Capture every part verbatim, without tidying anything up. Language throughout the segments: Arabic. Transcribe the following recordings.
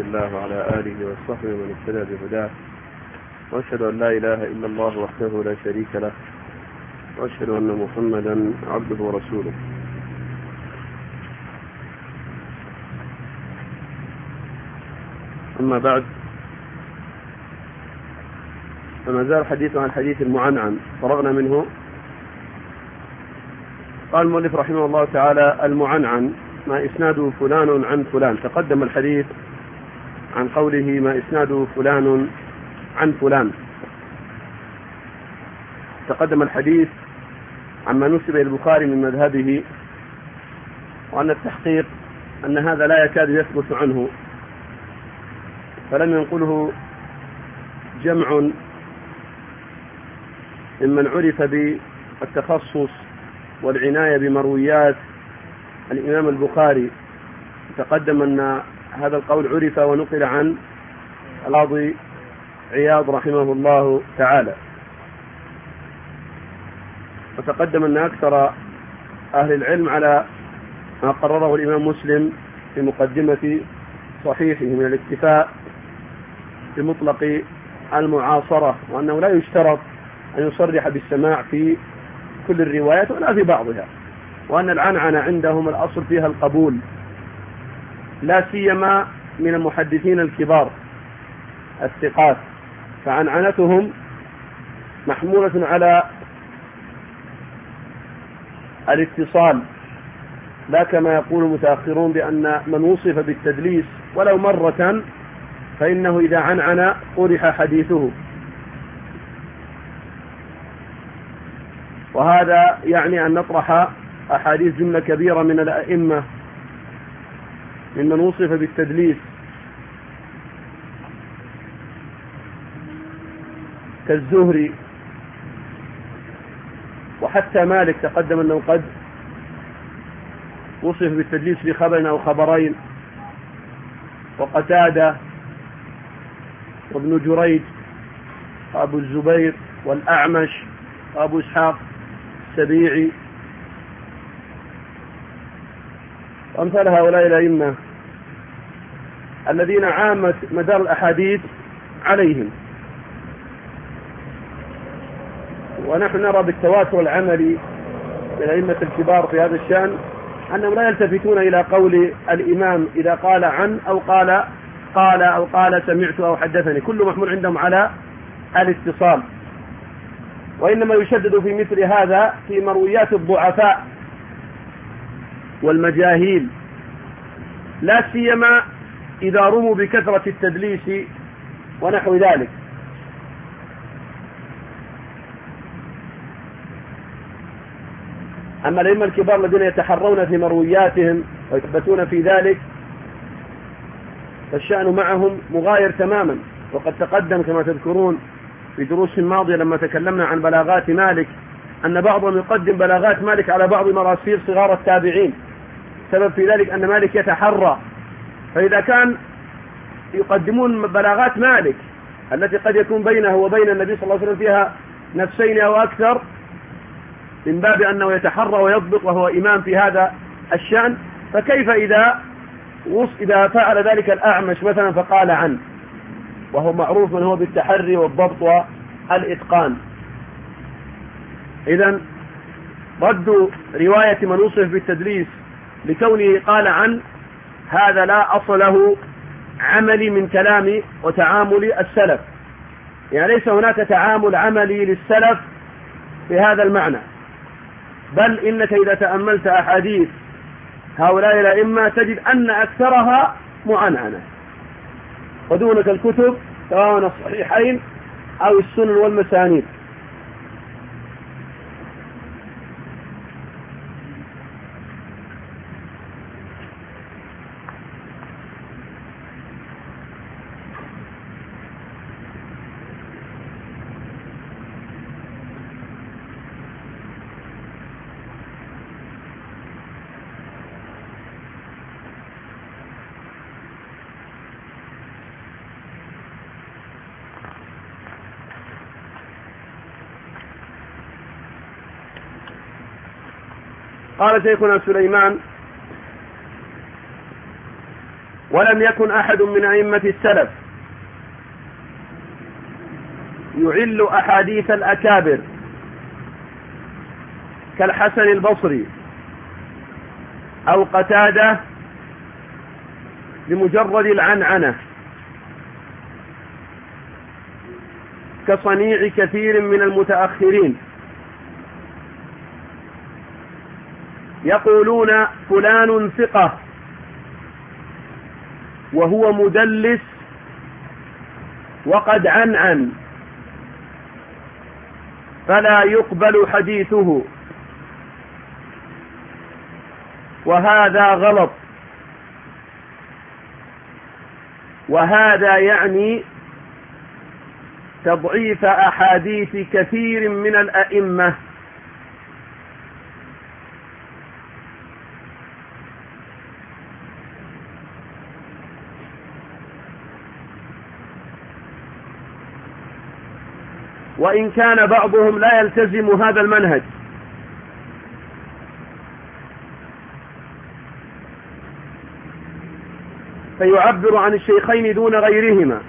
الله وعلى آله وصحبه ومن اهتدى بهداه، وأشهد أن لا إله إلا الله وحده لا شريك له، وأشهد أن محمدا عبده ورسوله. أما بعد، فما زال الحديث عن الحديث المعنعن، فرغنا منه. قال المؤلف رحمه الله تعالى: المعنعن ما إسناده فلان عن فلان. تقدم الحديث عن قوله ما إسناده فلان عن فلان، تقدم الحديث عما نسب إلى البخاري من مذهبه، وأن التحقيق أن هذا لا يكاد يثبت عنه، فلم ينقله جمع ممن عرف بالتخصص والعناية بمرويات الإمام البخاري. تقدم أن هذا القول عرف ونقل عن القاضي عياض رحمه الله تعالى، وتقدم أن أكثر أهل العلم على ما قرره الإمام مسلم في مقدمة صحيحه من الاكتفاء بمطلق المعاصرة، وأنه لا يشترط أن يصرح بالسماع في كل الروايات ولا في بعضها، وأن العنعنة عندهم الأصل فيها القبول، لا سيما من المحدثين الكبار الثقات، فعنعنتهم محمولة على الاتصال، لا كما يقول المتأخرون بأن من وصف بالتدليس ولو مرة فإنه إذا عنعن قرح حديثه. وهذا يعني أن نطرح أحاديث جملة كبيرة من الأئمة ممن وصف بالتدليس كالزهري، وحتى مالك تقدم أنه قد وصف بالتدليس في خبر أو خبرين، وقتادة وابن جريج وأبو الزبير والأعمش وأبو إسحاق السبيعي وأمثال هؤلاء الأئمة الذين عامت مدار الأحاديث عليهم. ونحن نرى بالتواتر العملي للأئمة الكبار في هذا الشأن أنهم لا يلتفتون إلى قول الإمام إذا قال عن أو قال قال أو قال سمعت أو حدثني، كل محمول عندهم على الاتصال، وإنما يشدد في مثل هذا في مرويات الضعفاء والمجاهيل، لا سيما إذا رموا بكثرة التدليس ونحو ذلك. أما الأئمة الكبار الذين يتحرون في مروياتهم ويثبتون في ذلك فالشأن معهم مغاير تماما. وقد تقدم كما تذكرون في دروس ماضية لما تكلمنا عن بلاغات مالك أن بعضهم يقدم بلاغات مالك على بعض مراسيل صغار التابعين، سبب في ذلك أن مالك يتحرى، فإذا كان يقدمون بلاغات مالك التي قد يكون بينه وبين النبي صلى الله عليه وسلم فيها نفسين أو أكثر، من باب أنه يتحرى ويضبط وهو إمام في هذا الشأن، فكيف إذا إذا فعل ذلك الأعمش مثلا فقال عنه، وهو معروف من هو بالتحري والضبط والإتقان. إذن رد رواية من وصف بالتدليس لكونه قال عن هذا لا أصل له عملي من كلام وتعامل السلف، يعني ليس هناك تعامل عملي للسلف في هذا المعنى، بل إنك إذا تأملت أحاديث هؤلاء الأئمة تجد أن أكثرها معنعنة، ودونك الكتب سواء الصحيحين أو السنن والمسانيد. قال شيخنا سليمان: ولم يكن أحد من أئمة السلف يعل أحاديث الأكابر كالحسن البصري أو قتادة بمجرد العنعنة كصنيع كثير من المتأخرين، يقولون فلان ثقة وهو مدلس وقد عنعن فلا يقبل حديثه، وهذا غلط. وهذا يعني تضعيف أحاديث كثير من الأئمة. وإن كان بعضهم لا يلتزم هذا المنهج، فيعبر عن الشيخين دون غيرهما،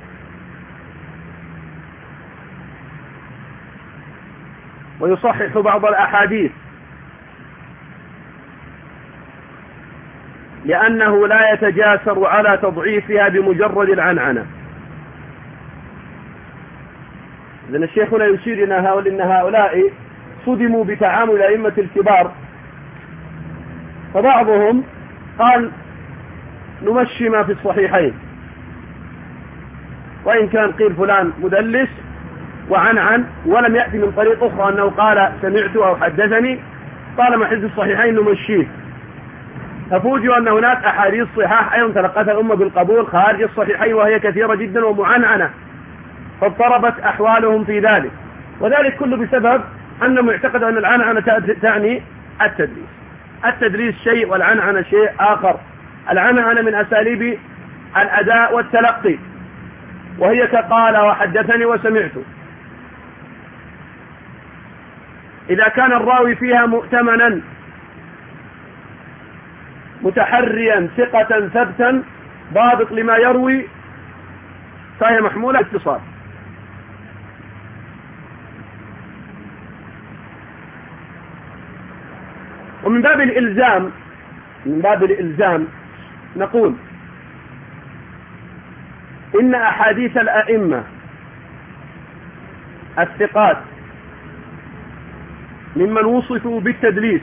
ويصحح بعض الأحاديث لأنه لا يتجاسر على تضعيفها بمجرد العنعنة. إذن الشيخ هنا يشير إن هؤلاء صدموا بتعامل الأئمة الكبار، فبعضهم قال نمشي ما في الصحيحين، وإن كان قيل فلان مدلس وعنعن ولم يأتي من طريق أخرى أنه قال سمعت أو حدثني، طالما حفظ الصحيحين نمشيه. ففوجئوا أن هناك أحاديث صحاح أيضا تلقتها الأمة بالقبول خارج الصحيحين وهي كثيرة جدا ومعنعنة، فاضطربت أحوالهم في ذلك. وذلك كله بسبب أنهم اعتقدوا أن العنعنة تعني التدليس. التدليس شيء والعنعنة شيء آخر. العنعنة من أساليب الأداء والتلقي، وهي كقال وحدثني وسمعت. إذا كان الراوي فيها مؤتمنا متحريا ثقة ثبتا ضابط لما يروي فهي محمولة اتصال. ومن باب الإلزام من باب الإلزام نقول إن أحاديث الأئمة الثقات ممن وصفوا بالتدليس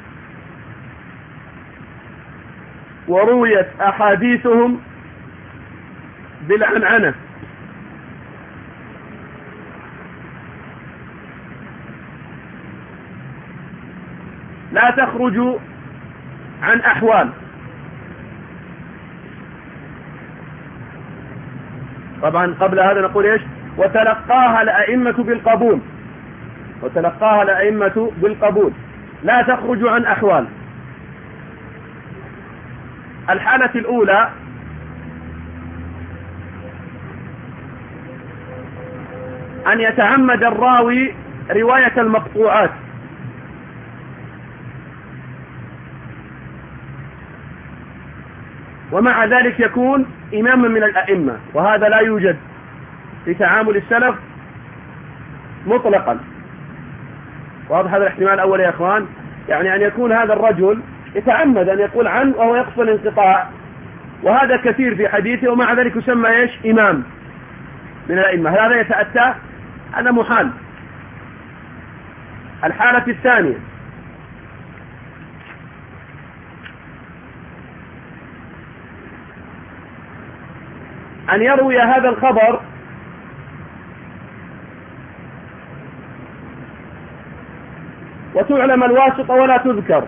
ورويت أحاديثهم بالعنعنة لا تخرج عن أحوال. طبعا قبل هذا نقول إيش؟ وتلقاها الأئمة بالقبول وتلقاها الأئمة بالقبول لا تخرج عن أحوال. الحالة الأولى أن يتعمد الراوي رواية المقطوعات، ومع ذلك يكون إماما من الأئمة، وهذا لا يوجد في تعامل السلف مطلقا. واضح هذا الاحتمال الأول يا أخوان؟ يعني أن يكون هذا الرجل يتعمد أن يقول عن وهو يقصد الانقطاع، وهذا كثير في حديثه، ومع ذلك يسمى إيش؟ إمام من الأئمة. هذا يتأتى، هذا محال. الحالة الثانية أن يروي هذا الخبر وتعلم الواسطة ولا تذكر،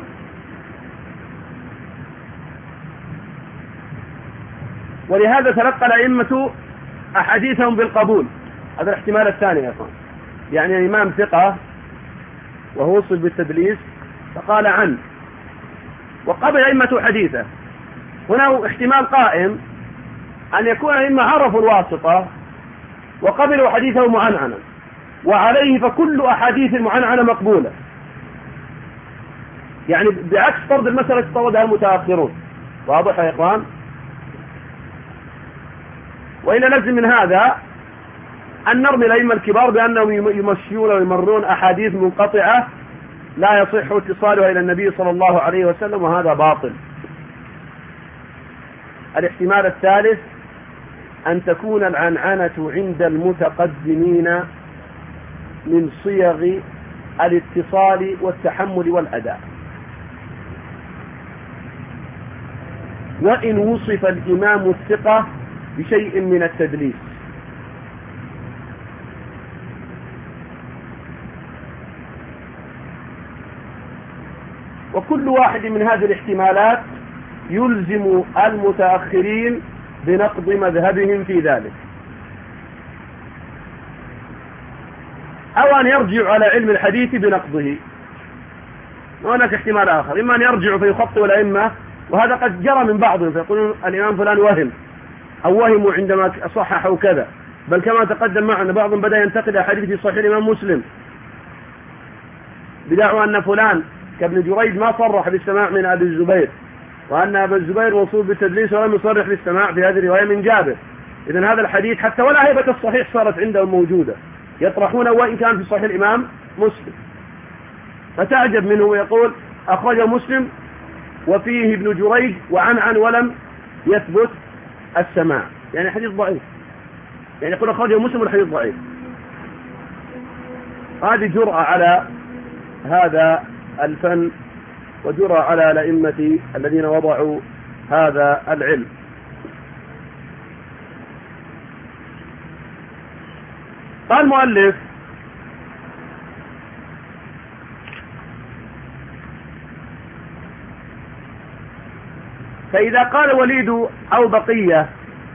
ولهذا تلقى الأئمة أحاديثهم بالقبول. هذا الاحتمال الثاني يا أخوان، يعني الإمام ثقة وهو وصف بالتدليس فقال عنه وقبل الأئمة حديثه. هنا احتمال قائم أن يكون الأئمة عرفوا الواسطة وقبلوا حديثه معنعنا، وعليه فكل أحاديث المعنعنة مقبولة، يعني بعكس فرض المسألة تطردها المتأخرون. واضح يا إخوان؟ وإلا لازم من هذا أن نرمي الأئمة الكبار بأنهم يمشون ويمرون أحاديث منقطعة لا يصح اتصالها إلى النبي صلى الله عليه وسلم، وهذا باطل. الاحتمال الثالث أن تكون العنعنة عند المتقدمين من صيغ الاتصال والتحمل والأداء، وإن وصف الإمام الثقة بشيء من التدليس. وكل واحد من هذه الاحتمالات يلزم المتأخرين بنقض مذهبهم في ذلك، أو أن يرجع على علم الحديث بنقضه. وهناك احتمال آخر، إما أن يرجع فيخطئ الأئمة، وهذا قد جرى من بعضهم فيقولون الإمام فلان وهم أو وهموا عندما صححوا كذا، بل كما تقدم معنا بعضهم بدأ ينتقد أحاديث في صحيح الإمام مسلم بدعوى أن فلان كابن جريج ما صرح بالسماع من أبي الزبير، وأن أبا الزبير موصول بالتدليس ولم يصرح بالسماع في هذه الرواية من جابر. إذن هذا الحديث حتى ولا هيبة الصحيح صارت عندهم موجودة، يطرحونه وإن كان في صحيح الإمام مسلم. فتعجب منه ويقول أخرج مسلم وفيه ابن جريج وعنعن ولم يثبت السماع، يعني حديث ضعيف، يعني يقول أخرج مسلم والحديث ضعيف. هذه جرأة على هذا الفن وجرأة على الأئمة الذين وضعوا هذا العلم. قال المؤلف فإذا قال وليد أو بقية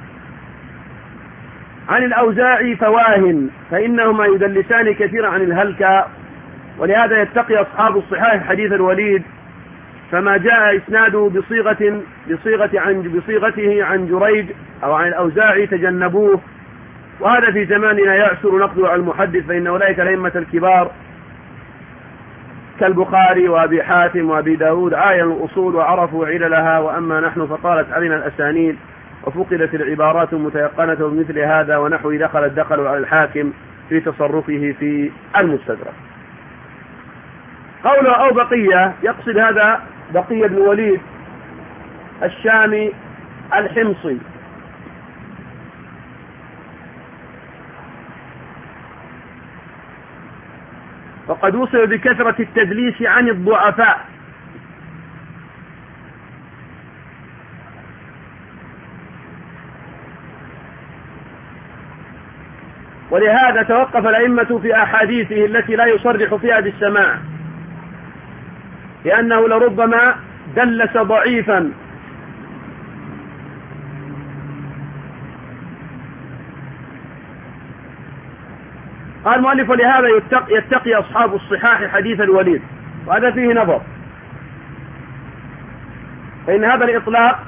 عن الأوزاعي فواهن فإنهما يدلسان كثيرا عن الهلكة، ولهذا يتقي أصحاب الصحاح حديث الوليد، فما جاء إسناده بصيغة بصيغة عن بصيغته عن جريج أو عن الأوزاعي تجنبوه. وهذا في زماننا يعسر نقده على المحدث، فإن أولئك الأئمة الكبار كالبخاري وأبي حاتم وأبي داود عاينوا الأصول وعرفوا عللها، وأما نحن فطالت علينا الأسانيد وفقدت العبارات المتيقنة بمثل هذا ونحو دخل دخلوا على الحاكم في تصرفه في المستدرك. قوله أو بقية يقصد هذا بقية بن وليد الشامي الحمصي، وقد وصل بكثرة التدليس عن الضعفاء، ولهذا توقف الأئمة في أحاديثه التي لا يصرح فيها بالسماع، لأنه لربما دلس ضعيفا. قال المؤلف ولهذا يتقي, يتقي أصحاب الصحاح حديث الوليد، وهذا فيه نظر، فإن هذا الإطلاق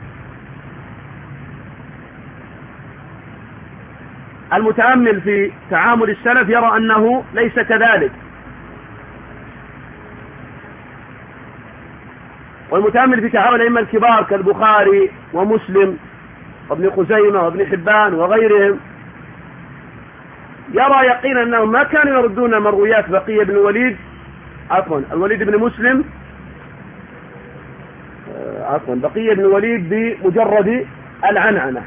المتأمل في تعامل السلف يرى أنه ليس كذلك، والمتأمل في تعامل الأئمة الكبار كالبخاري ومسلم وابن خزيمة وابن حبان وغيرهم يرى يقينا أنهم ما كانوا يردون مرويات بقية بن الوليد عفوا الوليد بن مسلم عفوا بقية بن الوليد بمجرد العنعنة،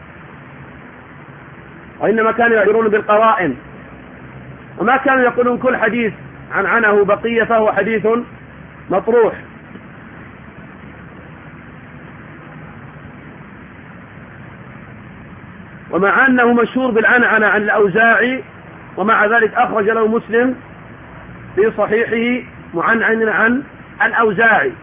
وإنما كانوا يعبرون بالقرائن، وما كانوا يقولون كل حديث عنعنه بقية فهو حديث مطروح. ومع أنه مشهور بالعنعنة عن الأوزاعي، ومع ذلك أخرج له مسلم في صحيحه معنعن عن الأوزاعي.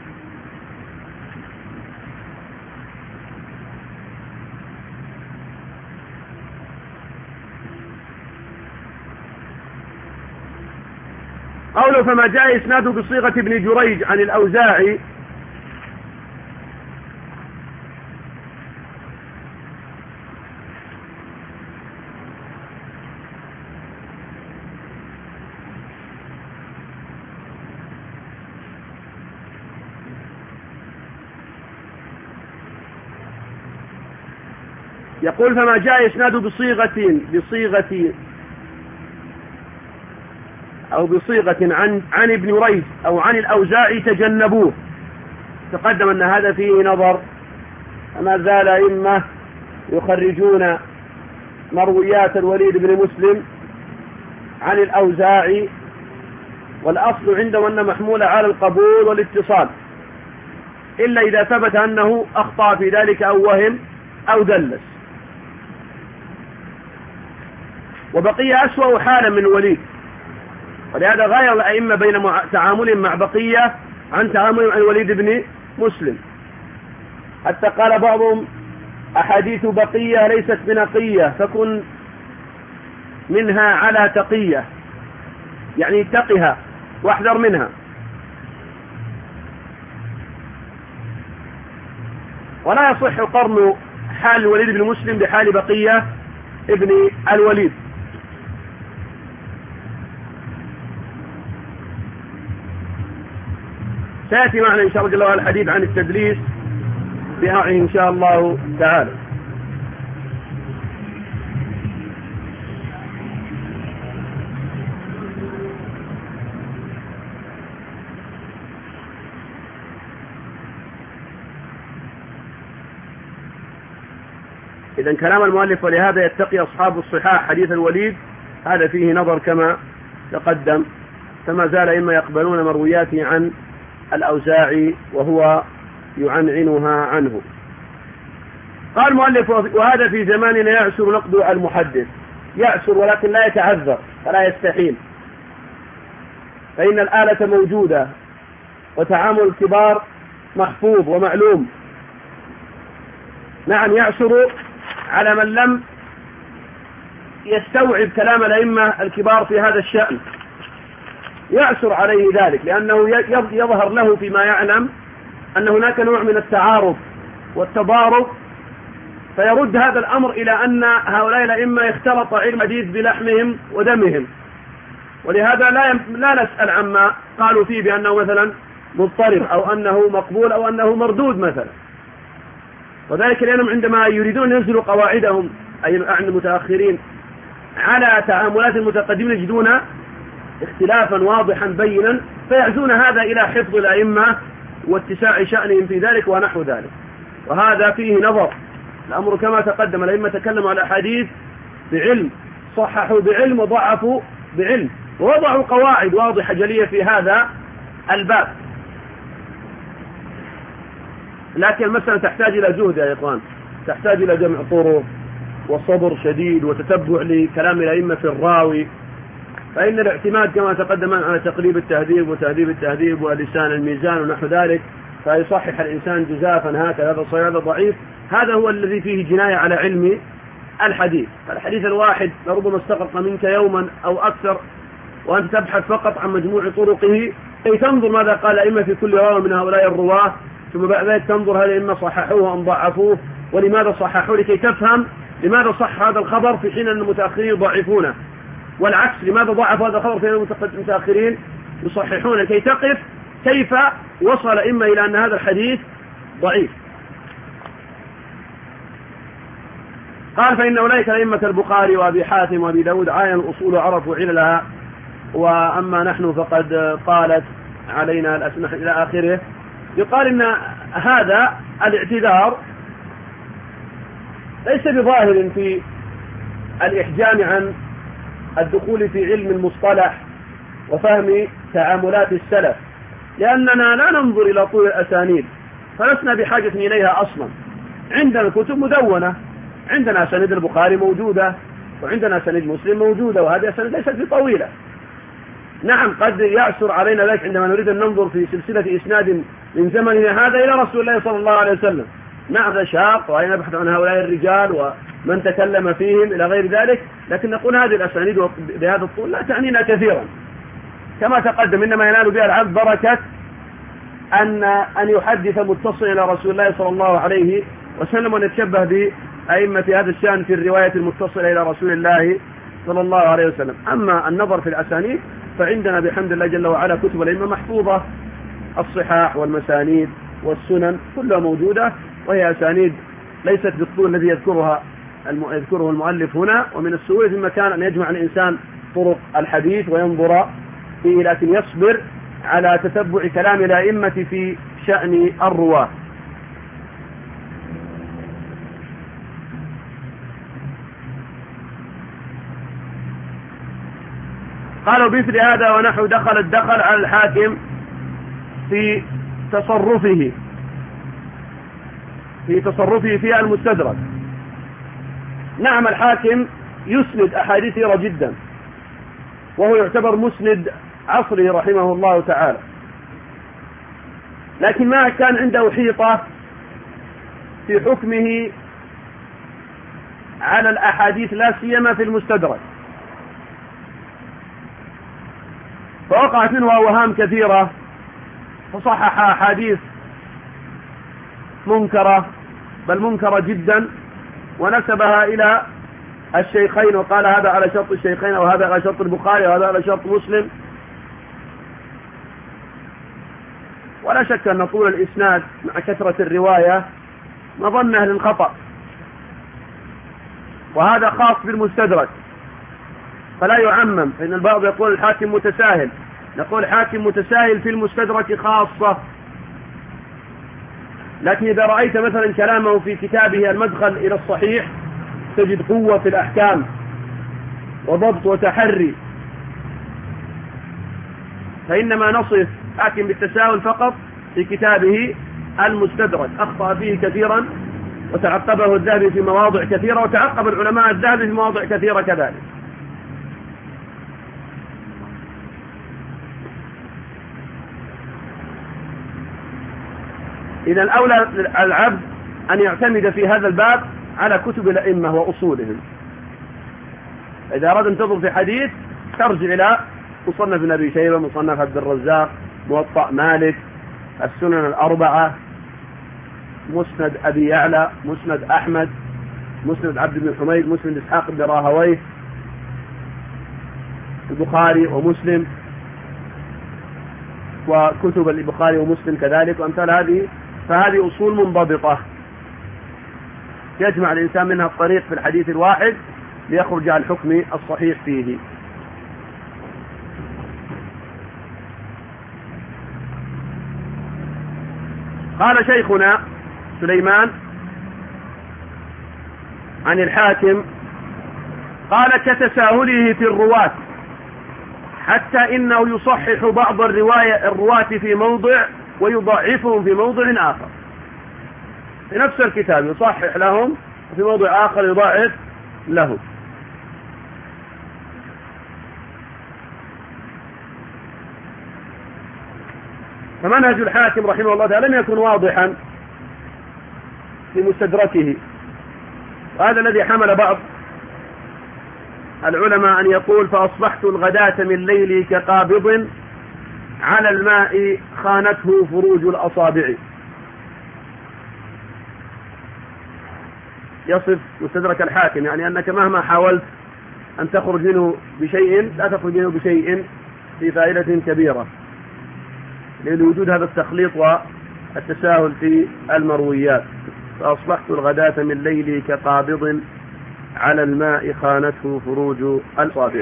قوله فما جاء إسناده بصيغة ابن جريج عن الأوزاعي يقول فما جاء يسناد بصيغة بصيغة أو بصيغة عن عن ابن ريث أو عن الأوزاعي تجنبوه. تقدم أن هذا فيه نظر، فما زال أئمة يخرجون مرويات الوليد بن مسلم عن الأوزاعي، والأصل عندهم أن محمولة على القبول والاتصال، إلا إذا ثبت أنه أخطأ في ذلك أو وهم أو دلس. وبقية أسوأ حالا من الوليد، ولهذا غير الأئمة بين تعاملهم مع بقية عن تعاملهم عن الوليد بن مسلم، حتى قال بعضهم أحاديث بقية ليست بنقية فكن منها على تقية، يعني اتقها واحذر منها. ولا يصح قرن حال الوليد بن مسلم بحال بقية ابن الوليد. سيأتي معنا إن شاء الله جل وعلا الحديث عن التدليس بأنواعه إن شاء الله تعالى. إذن كلام المؤلف ولهذا يتقي أصحاب الصحاح حديث الوليد هذا فيه نظر كما تقدم، فما زال إما يقبلون مروياته عن الأوزاعي وهو يعنعنها عنه. قال المؤلف وهذا في زماننا يعسر نقد المحدث، يعسر ولكن لا يتعذر فلا يستحيل، فإن الآلة موجودة وتعامل الكبار محفوظ ومعلوم. نعم يعسر على من لم يستوعب كلام الأئمة الكبار في هذا الشأن، يعسر عليه ذلك، لأنه يظهر له فيما يعلم أن هناك نوع من التعارض والتضارب، فيرد هذا الأمر إلى أن هؤلاء الأئمة اختلط علم حديث بلحمهم ودمهم، ولهذا لا لا نسأل عما قالوا فيه بأنه مثلا مضطرب أو أنه مقبول أو أنه مردود مثلا، وذلك لأنهم عندما يريدون ينزلوا قواعدهم أي عن المتأخرين على تعاملات المتقدمين يجدون اختلافا واضحا بينا، فيعزون هذا إلى حفظ الأئمة واتساع شأنهم في ذلك ونحو ذلك، وهذا فيه نظر. الأمر كما تقدم، الأئمة تكلموا على الأحاديث بعلم، صححوا بعلم وضعفوا بعلم، ووضعوا قواعد واضحة جلية في هذا الباب. لكن المسألة تحتاج إلى جهد يا إخوان، تحتاج إلى جمع طرق وصبر شديد وتتبع لكلام الأئمة في الراوي، فإن الاعتماد كما تقدم على تقريب التهذيب وتهذيب التهذيب ولسان الميزان ونحو ذلك فيصحح الإنسان جزافا هكذا هذا صحيح هذا ضعيف، هذا هو الذي فيه جناية على علم الحديث. فالحديث الواحد لربما استغرق منك يوما أو أكثر وأنت تبحث فقط عن مجموع طرقه كي تنظر ماذا قال الأئمة في كل راوي من هؤلاء الرواة، ثم بعد ذلك تنظر هل الأئمة صححوه أم ضعفوه ولماذا صححوه، لكي تفهم لماذا صح هذا الخبر في حين أن المتأخرين يضعفونه، والعكس لماذا ضعف هذا الخبر في حين المتأخرين يصححونه، لكي تقف كيف وصل إما إلى أن هذا الحديث ضعيف. قال فإن أولئك الأئمة البخاري وأبي حاتم وأبي داود عاينوا الأصول وعرفوا عللها، وأما نحن فقد طالت علينا الأسماء إلى آخره. يقال إن هذا الاعتذار ليس بظاهر في الإحجام عن الدخول في علم المصطلح وفهم تعاملات السلف، لأننا لا ننظر إلى طول الأسانيد فلسنا بحاجة إليها أصلا. عندنا الكتب مدونة، عندنا سند البخاري موجودة وعندنا سند مسلم موجودة، وهذه السند ليست بطويلة. نعم قد يعسر علينا ذلك عندما نريد أن ننظر في سلسلة إسناد من زمننا هذا إلى رسول الله صلى الله عليه وسلم، نعم هذا شاق وأين نبحث عن هؤلاء الرجال ومن تكلم فيهم إلى غير ذلك، لكن نقول هذه الأسانيد بهذا الطول لا تعنينا كثيرا كما تقدم، إنما ينال بها العبد بركة أن أن يحدث متصل إلى رسول الله صلى الله عليه وسلم ونتشبه بأئمة هذا الشأن في الرواية المتصلة إلى رسول الله صلى الله عليه وسلم. أما النظر في الأسانيد فعندنا بحمد الله جل وعلا كتب الأئمة محفوظة، الصحاح والمسانيد والسنن كلها موجودة، وهي أسانيد ليست بالطول الذي يذكرها يذكره المؤلف هنا. ومن السهولة في المكان أن يجمع الإنسان طرق الحديث وينظر فيه، لكن يصبر على تتبع كلام الأئمة في شأن الرواة. قالوا بمثل هذا ونحو دخل الدخل على الحاكم في تصرفه في تصرفه في المستدرك. نعم، الحاكم يسند أحاديث كثيرة جدا، وهو يعتبر مسند عصره رحمه الله تعالى، لكن ما كان عنده حيطة في حكمه على الأحاديث، لا سيما في المستدرك، فوقعت منه أوهام كثيرة، فصحح أحاديث منكرة بل منكرة جدا، ونسبها إلى الشيخين وقال هذا على شرط الشيخين وهذا على شرط البخاري وهذا على شرط مسلم. ولا شك أن طول الإسناد مع كثرة الرواية مظنة للخطأ، وهذا خاص بالمستدرك، فلا يعمم. إن البعض يقول الحاكم متساهل، نقول حاكم متساهل في المستدرك خاصة، لكن إذا رأيت مثلا كلامه في كتابه المدخل إلى الصحيح تجد قوة في الأحكام وضبط وتحري، فإنما نصف حاكم بالتساهل فقط في كتابه المستدرك، أخطأ فيه كثيرا وتعقبه الذهبي في مواضع كثيرة، وتعقب العلماء الذهبي في مواضع كثيرة كذلك. إذا الأولى العبد أن يعتمد في هذا الباب على كتب الأئمة وأصولهم. إذا أراد أن تنظر في حديث ترجع إلى مصنف ابن أبي شيبة، مصنف عبد الرزاق، موطأ مالك، السنن الأربعة، مسند أبي يعلى، مسند أحمد، مسند عبد بن حميد، مسند إسحاق بن راهويه، البخاري ومسلم، وكتب البخاري ومسلم كذلك، وأمثال هذه. فهذه أصول منضبطة يجمع الإنسان منها الطريق في الحديث الواحد ليخرج على الحكم الصحيح فيه. قال شيخنا سليمان عن الحاكم قال كتساهله في الرواة، حتى إنه يصحح بعض الرواية الرواة في موضع ويضعفهم في موضع آخر. في نفس الكتاب يصحح لهم وفي موضع آخر يضعف له. فمنهج الحاكم رحمه الله تعالى لم يكن واضحا في مستدركه، وهذا الذي حمل بعض العلماء أن يقول فأصبحت الغداة من ليلي كقابض على الماء خانته فروج الأصابع. يصف مستدرك الحاكم يعني أنك مهما حاولت أن تخرج منه بشيء لا تخرج منه بشيء في فائدة كبيرة، لوجود هذا التخليط والتساهل في المرويات. فأصبحت الغداة من ليلي كقابض على الماء خانته فروج الأصابع.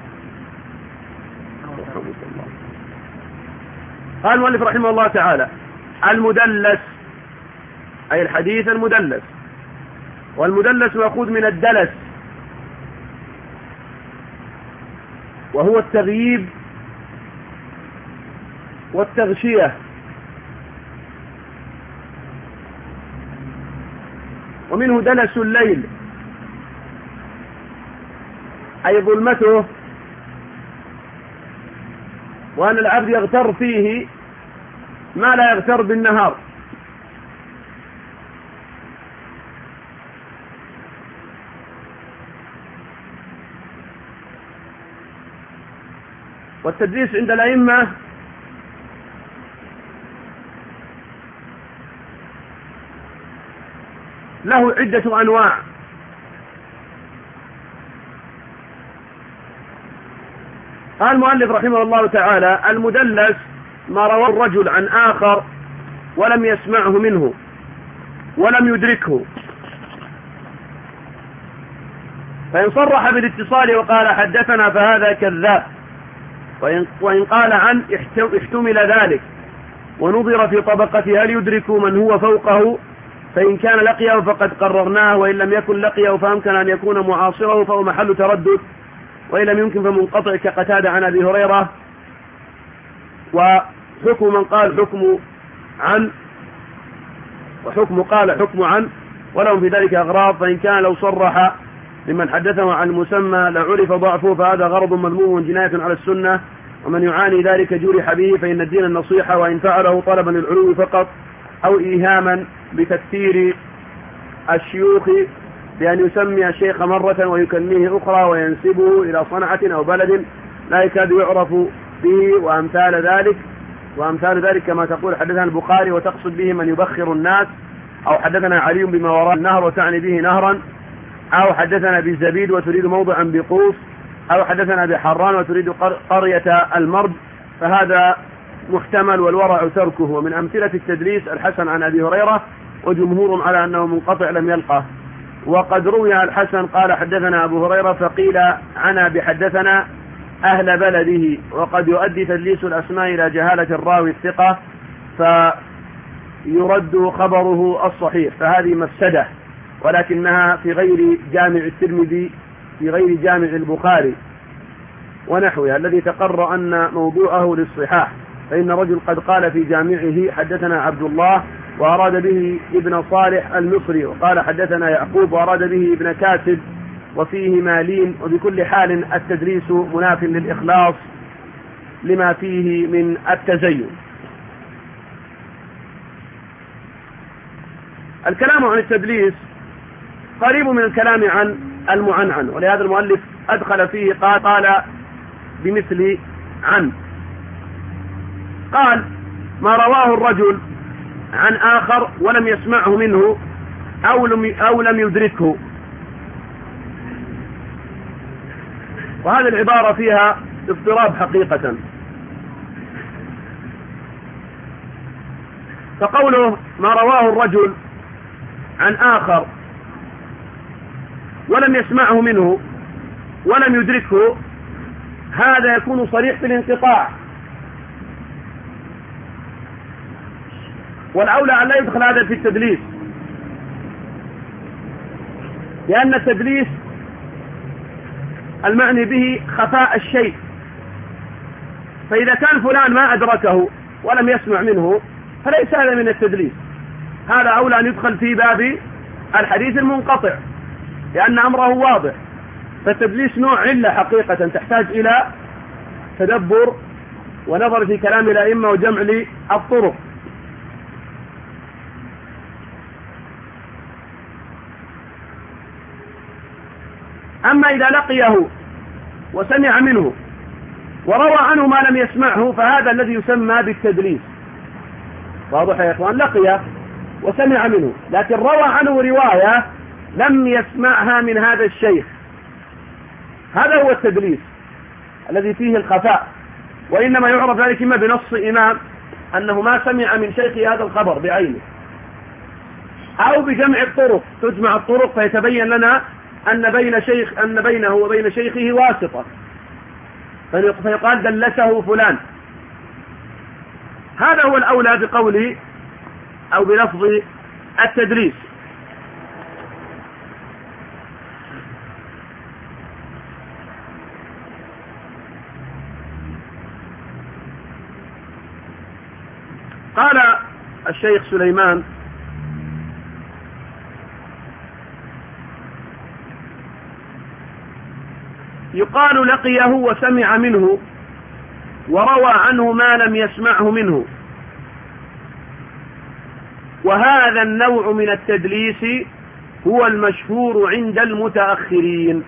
قال المؤلف رحمه الله تعالى المدلس أي الحديث المدلس، والمدلس مأخوذ من الدلس وهو التغييب والتغشية، ومنه دلس الليل أي ظلمته، وأن العبد يغتر فيه ما لا يغتر بالنهار. والتدليس عند الأئمة له عدة أنواع، قال المؤلف رحمه الله تعالى المدلس ما روى الرجل عن آخر ولم يسمعه منه ولم يدركه، فإن صرح بالاتصال وقال حدثنا فهذا كذاب، وإن, وإن قال عن احتمل ذلك ونظر في طبقة هل يدرك من هو فوقه، فإن كان لقيه فقد قررناه، وإن لم يكن لقيه فأمكن أن يكون معاصره فهو محل تردد، وإن لم يمكن فمنقطع كقتادة عن أبي هريرة. وحكم من قال حكم عن، وحكم قال حكم عن، ولهم في ذلك أغراض. فإن كان لو صرح لمن حدثه عن المسمى لعرف ضعفه، فهذا غرض مذموم جناية على السنة، ومن يعاني ذلك جرح به، فإن الدين النصيحة، وإن فعله طلبا للعلو فقط أو إيهاما بتكثير الشيوخ بأن يسمي الشيخ مرة ويكنيه أخرى وينسبه إلى صنعة أو بلد لا يكاد يعرف به، وأمثال ذلك وأمثال ذلك كما تقول حدثنا البخاري وتقصد به من يبخر الناس، أو حدثنا علي بما وراء النهر وتعني به نهرا، أو حدثنا بالزبيد وتريد موضعا بقوس، أو حدثنا بحران وتريد قرية المرد، فهذا محتمل والورع تركه. ومن أمثلة التدليس الحسن عن أبي هريرة، وجمهور على أنه منقطع لم يلقه. وقد روي الحسن قال حدثنا أبو هريرة، فقيل عنا بحدثنا أهل بلده، وقد يؤدي تدليس الأسماء إلى جهالة الراوي الثقة فيرد خبره الصحيح، فهذه مفسدة، ولكنها في غير جامع الترمذي في غير جامع البخاري ونحوها الذي تقرر أن موضوعه للصحاح. فإن رجل قد قال في جامعه حدثنا عبد الله وأراد به ابن صالح المصري، وقال حدثنا يعقوب وأراد به ابن كاتب، وفيه مالين. وبكل حال التدريس مناف للإخلاص لما فيه من التزين. الكلام عن التدليس قريب من الكلام عن المعنعن، ولهذا المؤلف أدخل فيه قال, قال بمثل عن. قال ما رواه الرجل عن آخر ولم يسمعه منه أو لم, أو لم يدركه، وهذه العبارة فيها اضطراب حقيقة. فقوله ما رواه الرجل عن آخر ولم يسمعه منه ولم يدركه، هذا يكون صريح في الانقطاع، والأولى أن لا يدخل هذا في التدليس، لأن التدليس المعني به خفاء الشيء، فإذا كان فلان ما أدركه ولم يسمع منه فليس هذا من التدليس، هذا أولى أن يدخل في باب الحديث المنقطع، لأن أمره واضح. فالتدليس نوع علة حقيقة تحتاج إلى تدبر ونظر في كلام الأئمة وجمع للطرق. أما إذا لقيه وسمع منه وروى عنه ما لم يسمعه فهذا الذي يسمى بالتدليس. واضح يا إخوان؟ لقيه وسمع منه لكن روى عنه رواية لم يسمعها من هذا الشيخ، هذا هو التدليس الذي فيه الخفاء، وإنما يعرف ذلك إما بنص إمام أنه ما سمع من شيخه هذا الخبر بعينه، أو بجمع الطرق، تجمع الطرق فيتبين لنا أن بين شيخ أن بينه وبين شيخه واسطة، فيقال دلسه فلان. هذا هو الأولى بقوله أو بلفظ التدليس. قال الشيخ سليمان يقال لقيه وسمع منه وروى عنه ما لم يسمعه منه، وهذا النوع من التدليس هو المشهور عند المتأخرين.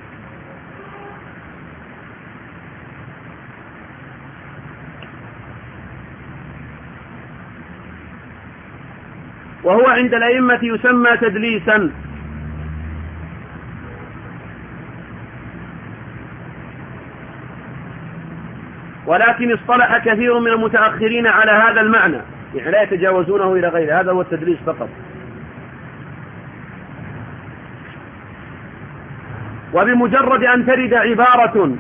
وهو عند الأئمة يسمى تدليسا، ولكن اصطلح كثير من المتأخرين على هذا المعنى، يعني لا يتجاوزونه إلى غيره، هذا هو التدليس فقط. وبمجرد أن ترد عبارة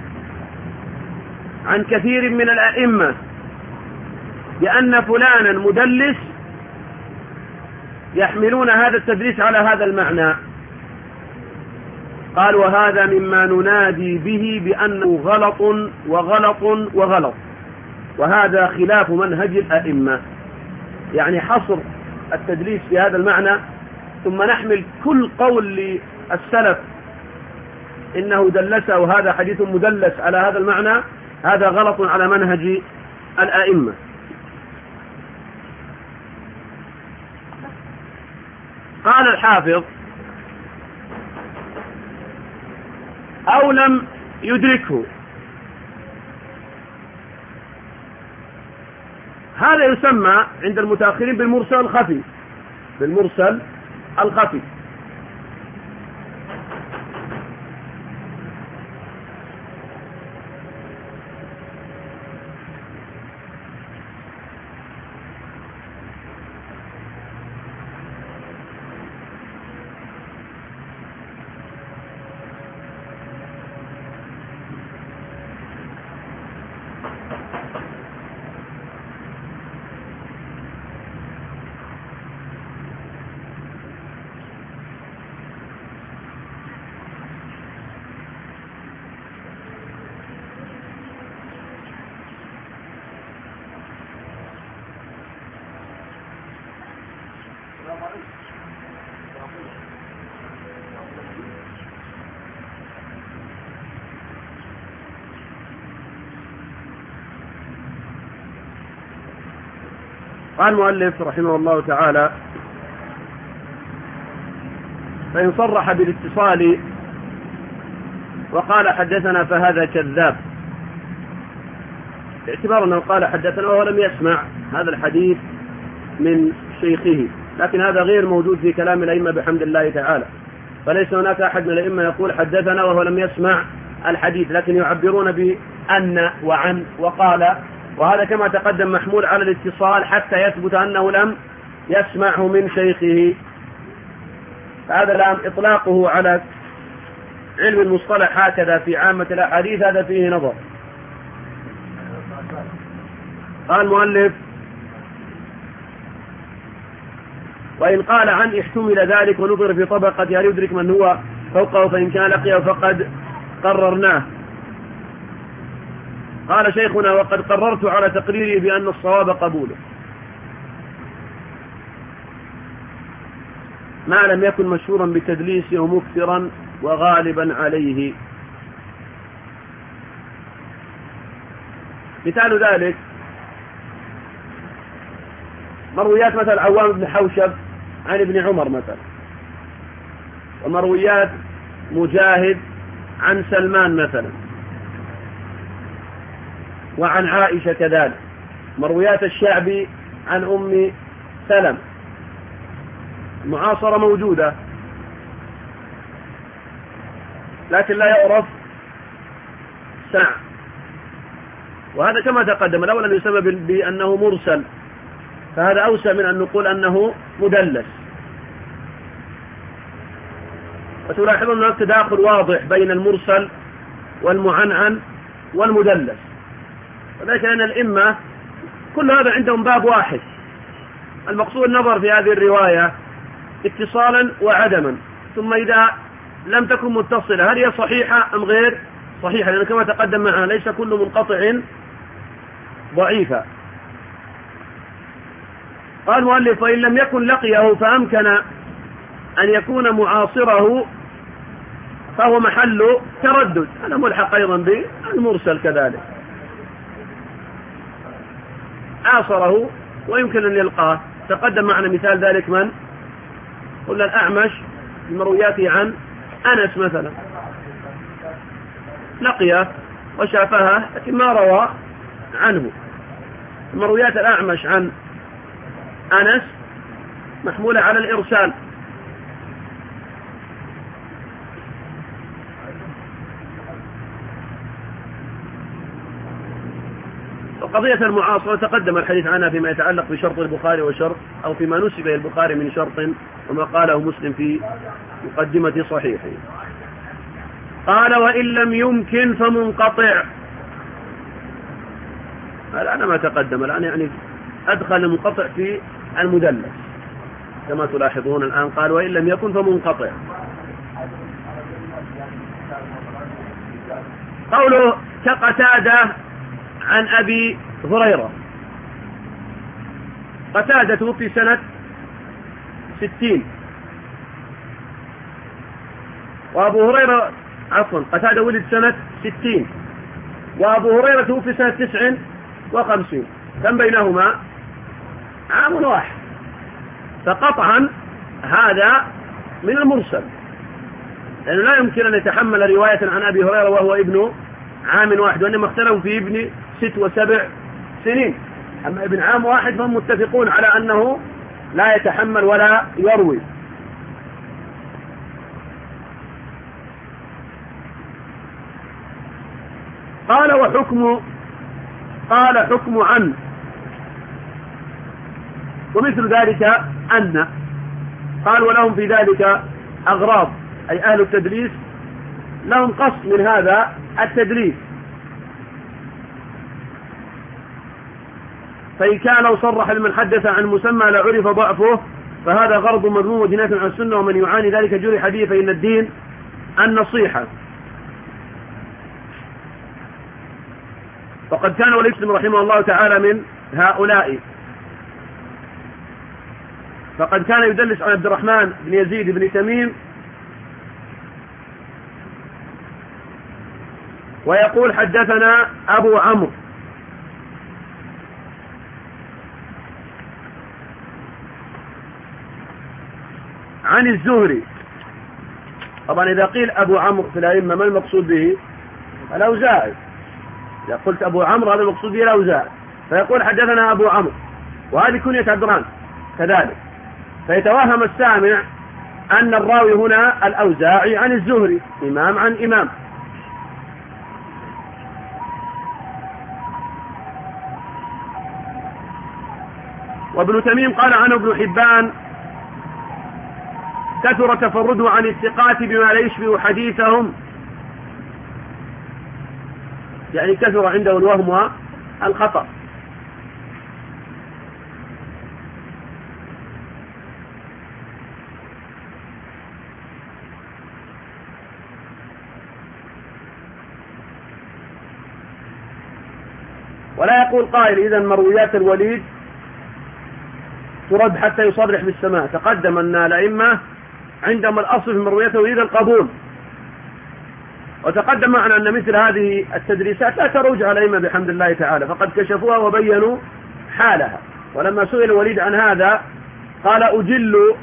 عن كثير من الأئمة بأن فلانا مدلس يحملون هذا التدليس على هذا المعنى. قال وهذا مما ننادي به بأنه غلط وغلط وغلط، وهذا خلاف منهج الأئمة. يعني حصر التدليس في هذا المعنى ثم نحمل كل قول للسلف إنه دلسه وهذا حديث مدلس على هذا المعنى، هذا غلط على منهج الأئمة. قال الحافظ أو لم يدركه، هذا يسمى عند المتأخرين بالمرسل الخفي، بالمرسل الخفي. قال المؤلف رحمه الله تعالى فإن صرح بالاتصال وقال حدثنا فهذا كذاب، باعتبار أنه قال حدثنا وهو لم يسمع هذا الحديث من شيخه، لكن هذا غير موجود في كلام الأئمة بحمد الله تعالى. فليس هناك أحد من الأئمة يقول حدثنا وهو لم يسمع الحديث، لكن يعبرون بأن وعن وقال، وهذا كما تقدم محمول على الاتصال حتى يثبت أنه لم يسمعه من شيخه. هذا الآن إطلاقه على علم المصطلح هكذا في عامة الأحاديث هذا فيه نظر. قال المؤلف وإن قال عن احتمل ذلك ونظر في طبقة هل يدرك من هو فوقه فإن كان لقيه فقد قررناه. قال شيخنا وقد قررت على تقريري بأن الصواب قبوله ما لم يكن مشهورا بتدليسه ومكثرا وغالبا عليه. مثال ذلك مرويات مثل عوام بن حوشب عن ابن عمر مثلا، ومرويات مجاهد عن سلمان مثلا، وعن عائشة كذلك، مرويات الشعبي عن أم سلم، معاصرة موجودة لكن لا يعرف ساع، وهذا كما تقدم الأول أن يسمى بأنه مرسل، فهذا أوسع من أن نقول أنه مدلس. وتلاحظون أن التداخل واضح بين المرسل والمعنعن والمدلس، ولكن أن الإمة كل هذا عندهم باب واحد، المقصود النظر في هذه الرواية اتصالا وعدما، ثم إذا لم تكن متصلة هل هي صحيحة أم غير صحيحة، لأن كما تقدم معنا ليس كل منقطع ضعيفا. قال المؤلف وإن لم يكن لقيه فأمكن أن يكون معاصره فهو محل تردد، هذا ملحق أيضا بالمرسل كذلك، عاصره ويمكن أن يلقاه. تقدم معنا مثال ذلك من قلنا الأعمش في مروياته عن أنس مثلا، لقيه وشافها لكن ما روى عنه. مرويات الأعمش عن أنس محمولة على الإرسال، وقضية المعاصرة تقدم الحديث عنها فيما يتعلق بشرط البخاري وشرط أو فيما نسب إلى البخاري من شرط وما قاله مسلم في مقدمة صحيحه. قال وإن لم يمكن فمنقطع. الآن ما تقدم، الآن يعني أدخل المنقطع في المدلس كما تلاحظون الآن. قال وإن لم يكن فمنقطع. قوله كقتادة عن أبي هريرة. قتادة توفي سنة ستين، وأبو هريرة عفوا قتادة ولد سنة ستين، وأبو هريرة توفي سنة تسع وخمسين، كم بينهما؟ عام واحد. فقطعا هذا من المرسل، لأنه لا يمكن أن يتحمل رواية عن أبي هريرة وهو ابن عام واحد، وإنما اختلفوا في ابن ست وسبع سنين. أما ابن عام واحد فهم متفقون على أنه لا يتحمل ولا يروي. قال وحكم قال حكم عن، ومثل ذلك أن. قال ولهم في ذلك أغراض، أي أهل التدليس لهم قصد من هذا التدليس، فإن كان لو صرح لمن حدث عن مسمى لعرف ضعفه، فهذا غرض مذموم ودينات عن السنة، ومن يعاني ذلك جرح به، فإن الدين النصيحة. فقد كان ولي مسلم رحمه الله تعالى من هؤلاء، فقد كان يدلس عن عبد الرحمن بن يزيد بن تميم ويقول حدثنا أبو عمرو، عن الزهري. طبعا إذا قيل أبو عمرو في الأئمة ما المقصود به؟ الأوزاعي. إذا قلت أبو عمرو هذا المقصود به الأوزاعي، فيقول حدثنا أبو عمرو، وهذه كنية عبد الرحمن كذلك، فيتوهم السامع أن الراوي هنا الأوزاعي عن الزهري، إمام عن إمام. وابن تميم قال عنه ابن حبان كثر تفرده عن الثقات بما لا يشبه حديثهم، يعني كثر عنده الوهم والخطأ. ولا يقول قائل إذن مرويات الوليد ترد حتى يصرح بالسماع. تقدم أن الأئمة عندما الأصل في مرويات الوليد القبول، وتقدم معنا أن مثل هذه التدريسات لا تروج على الأئمة بحمد الله تعالى، فقد كشفوها وبينوا حالها. ولما سئل الوليد عن هذا قال أجل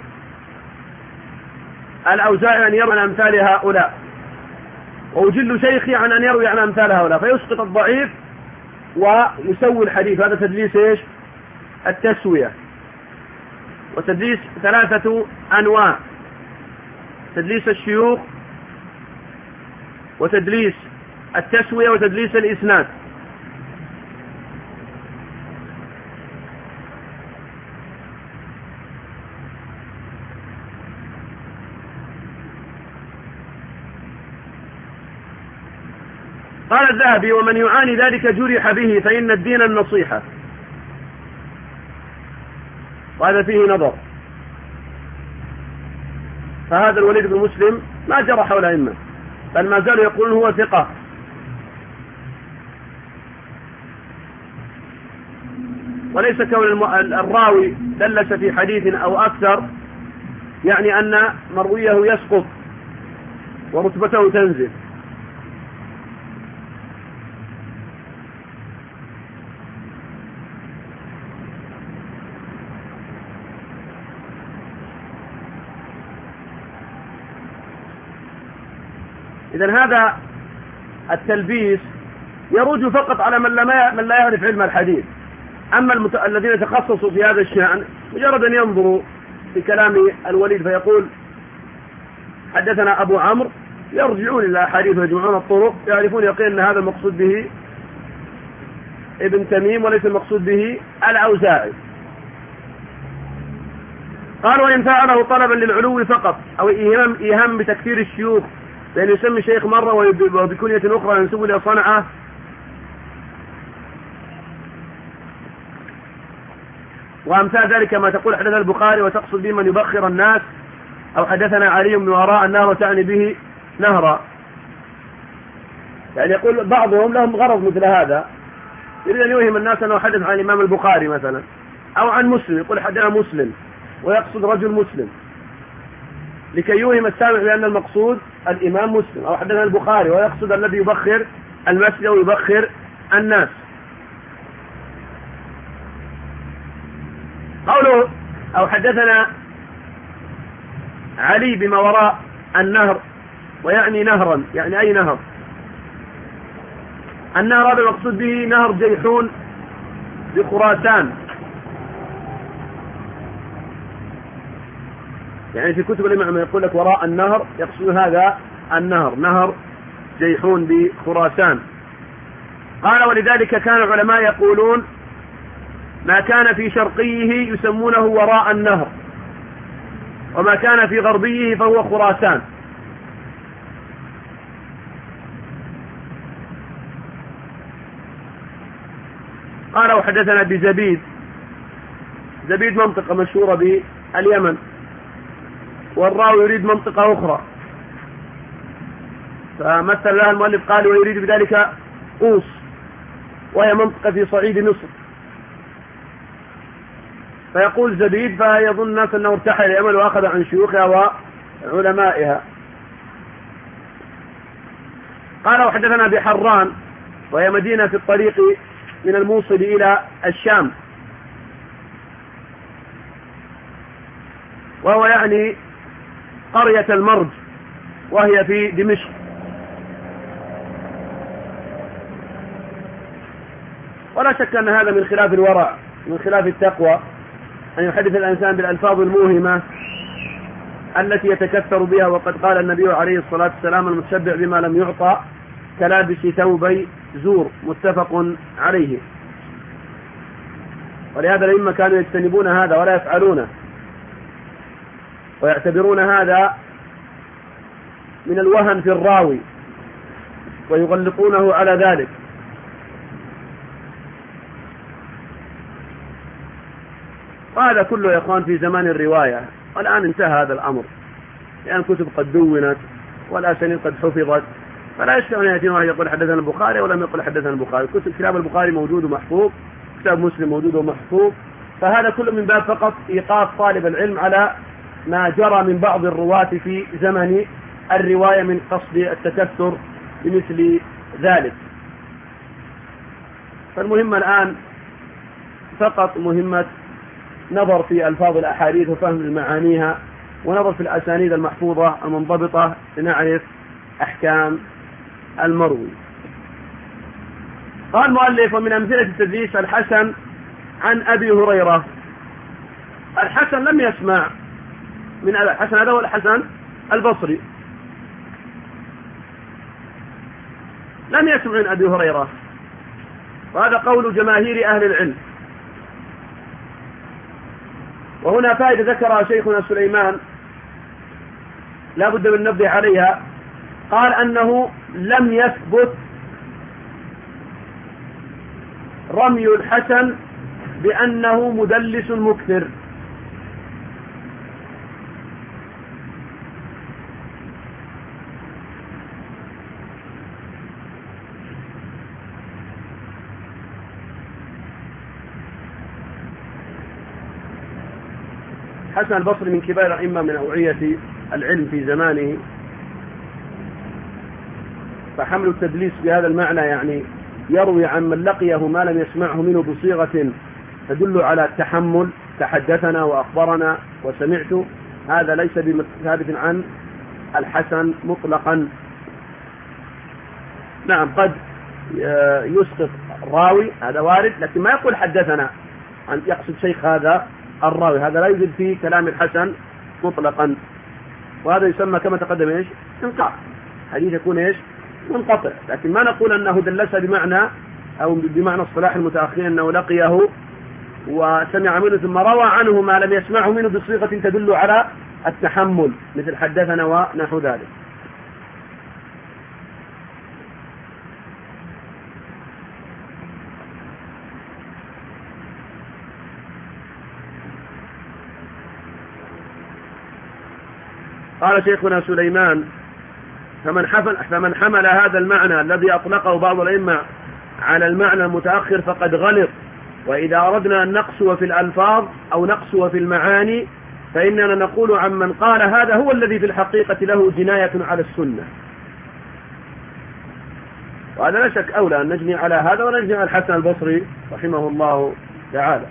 الأوزاعي أن يروي عن أمثال هؤلاء، وأجل شيخي عن أن يروي عن أمثال هؤلاء، فيسقط الضعيف ويسوي الحديث. هذا تدليس إيش؟ التسوية. وتدليس ثلاثة أنواع: تدليس الشيوخ، وتدليس التسوية، وتدليس الإسناد. قال الذهبي ومن يعاني ذلك جرح به، فإن الدين النصيحة. وهذا فيه نظر، فهذا الوليد بن مسلم ما جرح الأئمة، بل ما زالوا يقولون هو ثقة. وليس كون الراوي دلس في حديث أو أكثر يعني أن مرويه يسقط ورتبته تنزل. إذن هذا التلبيس يروج فقط على من لا من لا يعرف علم الحديث. أما المت... الذين تخصصوا في هذا الشأن مجرد أن ينظروا في كلام الوليد فيقول حدثنا أبو عمرو، يرجعون إلى أحاديث ويجمعون الطرق، يعرفون يقين أن هذا المقصود به ابن تميم وليس المقصود به الأوزاعي. قال وإن فعله طلبا للعلو فقط أو إيهام, إيهام بتكثير الشيوخ لأن يسمي شيخ مرة وبكنية أخرى ينسب إلى صنعة. وأمثال ذلك ما تقول حدثنا البخاري وتقصد به من يبخر الناس، أو حدثنا علي بن وراء النهر وتعني به نهرا. يعني يقول بعضهم لهم غرض مثل هذا، يريد أن يوهم الناس أنه حدث عن الإمام البخاري مثلا، أو عن مسلم، يقول حدثنا مسلم ويقصد رجل مسلم، لكي يوهم السامع بأن المقصود الإمام مسلم، أو حدثنا البخاري ويقصد الذي يبخر المسجد ويبخر الناس. قوله أو حدثنا علي بما وراء النهر، ويعني نهرا، يعني أي نهر؟ النهر هذا المقصود به نهر جيحون بخراسان. يعني في كتب الإمام يقول لك وراء النهر، يقصد هذا النهر نهر جيحون بخراسان. قال ولذلك كان العلماء يقولون ما كان في شرقيه يسمونه وراء النهر، وما كان في غربيه فهو خراسان. قال وحدثنا بزبيد، زبيد منطقة مشهورة باليمن، والراوي يريد منطقة أخرى، فمثل لها المؤلف قال ويريد بذلك قوس، وهي منطقة في صعيد مصر، فيقول زبيد، فيظن الناس أنه ارتحل اليمن وأخذ عن شيوخها وعلمائها. قال وحدثنا بحران، وهي مدينة في الطريق من الموصل إلى الشام، وهو يعني قرية المرج، وهي في دمشق. ولا شك أن هذا من خلاف الورع، من خلاف التقوى، أن يحدث الإنسان بالألفاظ الموهمة التي يتكثر بها. وقد قال النبي عليه الصلاة والسلام المتشبع بما لم يعطى كلابس ثوبي زور، متفق عليه. ولهذا الأئمة كانوا يجتنبون هذا ولا يفعلونه، ويعتبرون هذا من الوهن في الراوي، ويغلقونه على ذلك. وهذا كله يا إخوان في زمان الرواية، والآن انتهى هذا الأمر، لأن الكتب قد دونت والأسانيد قد حفظت، فلا يشتغل أن يأتي واحد يقول حدثنا البخاري ولم يقل حدثنا البخاري. كتب كتاب البخاري موجود ومحفوظ، كتاب مسلم موجود ومحفوظ، فهذا كله من باب فقط إيقاف طالب العلم على ما جرى من بعض الرواة في زمن الرواية من قصد التكثر بمثل ذلك. فالمهم الآن فقط مهمة نظر في ألفاظ الأحاديث وفهم معانيها، ونظر في الأسانيد المحفوظة المنضبطة لنعرف أحكام المروي. قال المؤلف ومن أمثلة التدليس الحسن عن أبي هريرة. الحسن لم يسمع من أبي الحسن، هذا هو الحسن البصري، لم يسمع من أبي هريرة، وهذا قول جماهير أهل العلم. وهنا فائدة ذكرها شيخنا سليمان لا بد من النبه عليها. قال أنه لم يثبت رمي الحسن بأنه مدلس مكثر. حسن البصري من كبار الأئمة من أوعية العلم في زمانه، فحمل التدليس بهذا المعنى يعني يروي عن من لقيه ما لم يسمعه منه بصيغة تدل على التحمل، تحدثنا وأخبرنا وسمعت، هذا ليس بثابت عن الحسن مطلقا. نعم قد يسقط راوي، هذا وارد، لكن ما يقول حدثنا أن يقصد شيخ هذا الراوي، هذا لا يوجد في كلام الحسن مطلقا. وهذا يسمى كما تقدم ايش؟ انقطاع، حديث يكون ايش؟ منقطع. لكن ما نقول انه دلس بمعنى او بمعنى الصلاح المتاخرين انه لقيه وسمع منه ثم روى عنه ما لم يسمعه منه بصيغة تدل على التحمل، مثل حدثنا ونحو ذلك. قال شيخنا سليمان: فمن حمل, فمن حمل هذا المعنى الذي أطلقه بعض الأئمة على المعنى المتأخر فقد غلط. وإذا أردنا أن نقسو في الألفاظ أو نقسو في المعاني فإننا نقول عن من قال هذا هو الذي في الحقيقة له جناية على السنة. وهذا لا شك أولى أن نجني على هذا ونجني على الحسن البصري رحمه الله تعالى.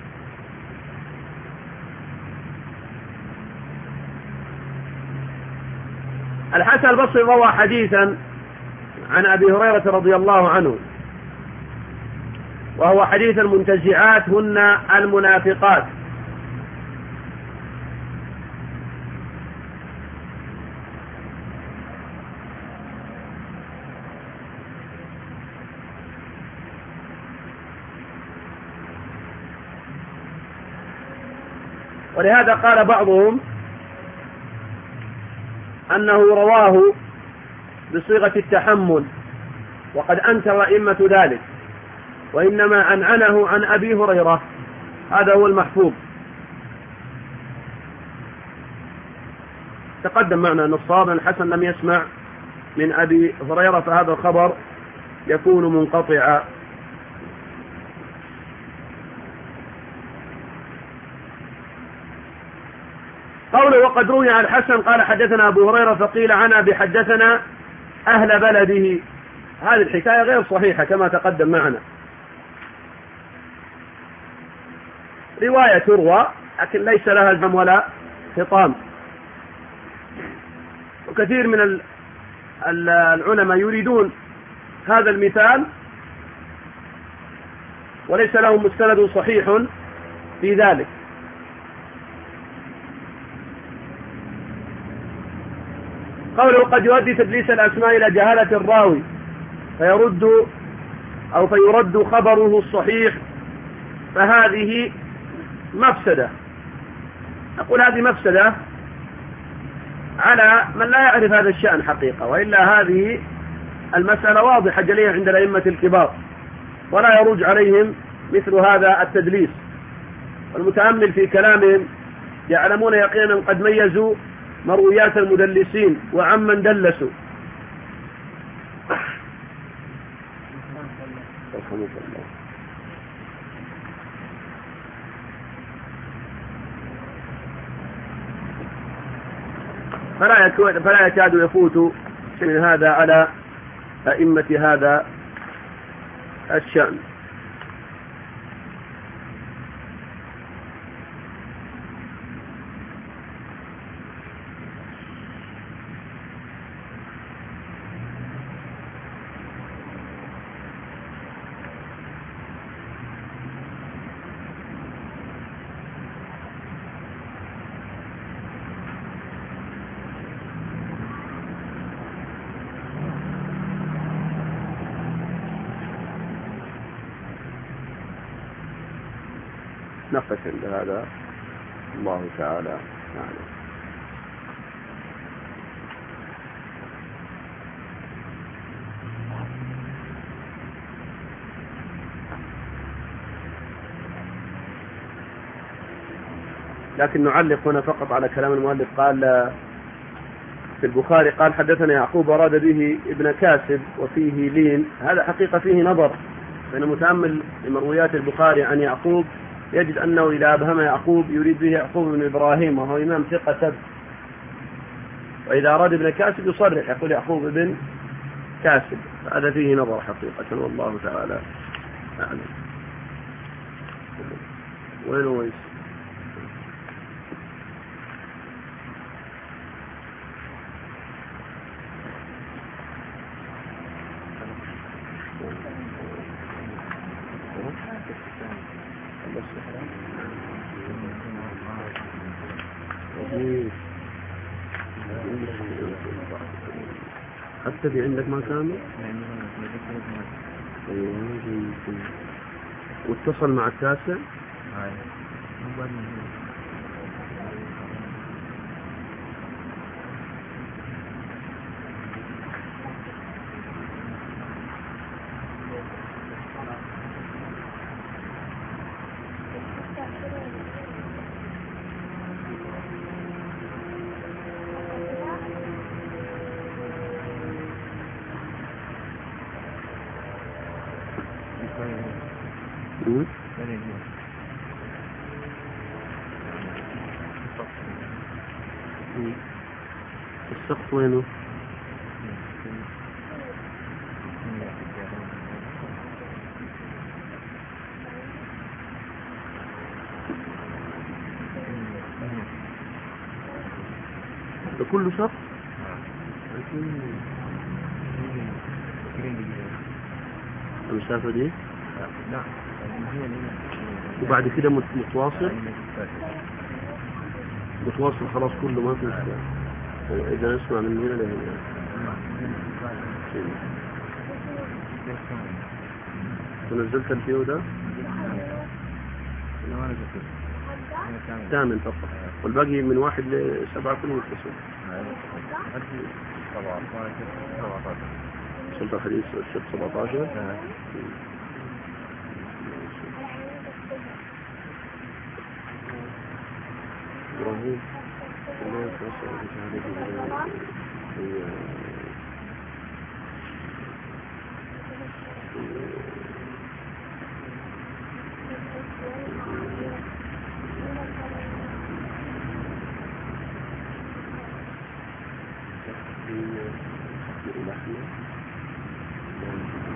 الحسن البصري روى حديثا عن أبي هريرة رضي الله عنه، وهو حديث المنتزعات هن المنافقات. ولهذا قال بعضهم أنه رواه بصيغة التحمل، وقد أنكر أئمة ذلك، وإنما عنعنه عن أبي هريرة، هذا هو المحفوظ. تقدم معنا أن الصواب أن الحسن لم يسمع من أبي هريرة، فهذا الخبر يكون منقطعا. قوله وقد روي عن الحسن قال حدثنا أبو هريرة فقيل عنا بحدثنا أهل بلده، هذه الحكاية غير صحيحة كما تقدم معنا. رواية تروى لكن ليس لها الهم ولا خطام، وكثير من العلماء يريدون هذا المثال وليس لهم مستند صحيح في ذلك. قوله قد يؤدي تدليس الأسماء إلى جهالة الراوي فيرد أو فيرد خبره الصحيح، فهذه مفسدة. أقول هذه مفسدة على من لا يعرف هذا الشأن حقيقة، وإلا هذه المسألة واضحة جلية عند الأئمة الكبار ولا يروج عليهم مثل هذا التدليس. والمتأمل في كلامهم يعلمون يقينا قد ميزوا مرويات المدلسين وعمن دلسوا. فلا فلا يكاد يفوت من هذا على أئمة هذا الشأن. نقف عند هذا، الله تعالى أعلم. لكن نعلق هنا فقط على كلام المؤلف. قال في البخاري قال حدثنا يعقوب وراد به ابن كاسب وفيه لين، هذا حقيقة فيه نظر، فإن متأمل لمرويات البخاري عن يعقوب يجد أنه إذا أبهم يعقوب يريد به يعقوب بن إبراهيم وهو إمام ثقة، وإذا أراد ابن كاسب يصرح يقول يعقوب بن كاسب، هذا فيه نظر حقيقة، والله تعالى أعلم. وين ويس حتى في عندك ما كامل واتصل مع التاسع. السقف وينه؟ ده كله سقف؟ المسافة دي؟ لا. وبعد كده متواصل؟ متواصل خلاص كله ما في مشكلة. إذا نسمع من هنا لهنا. ونزلت الفيو ده؟ ثامن فقط، والباقي من واحد لسبعة كله متصل. وصلت الحديث الشيخ سبعة عشر. إبراهيم الله يتوسع بشهادته في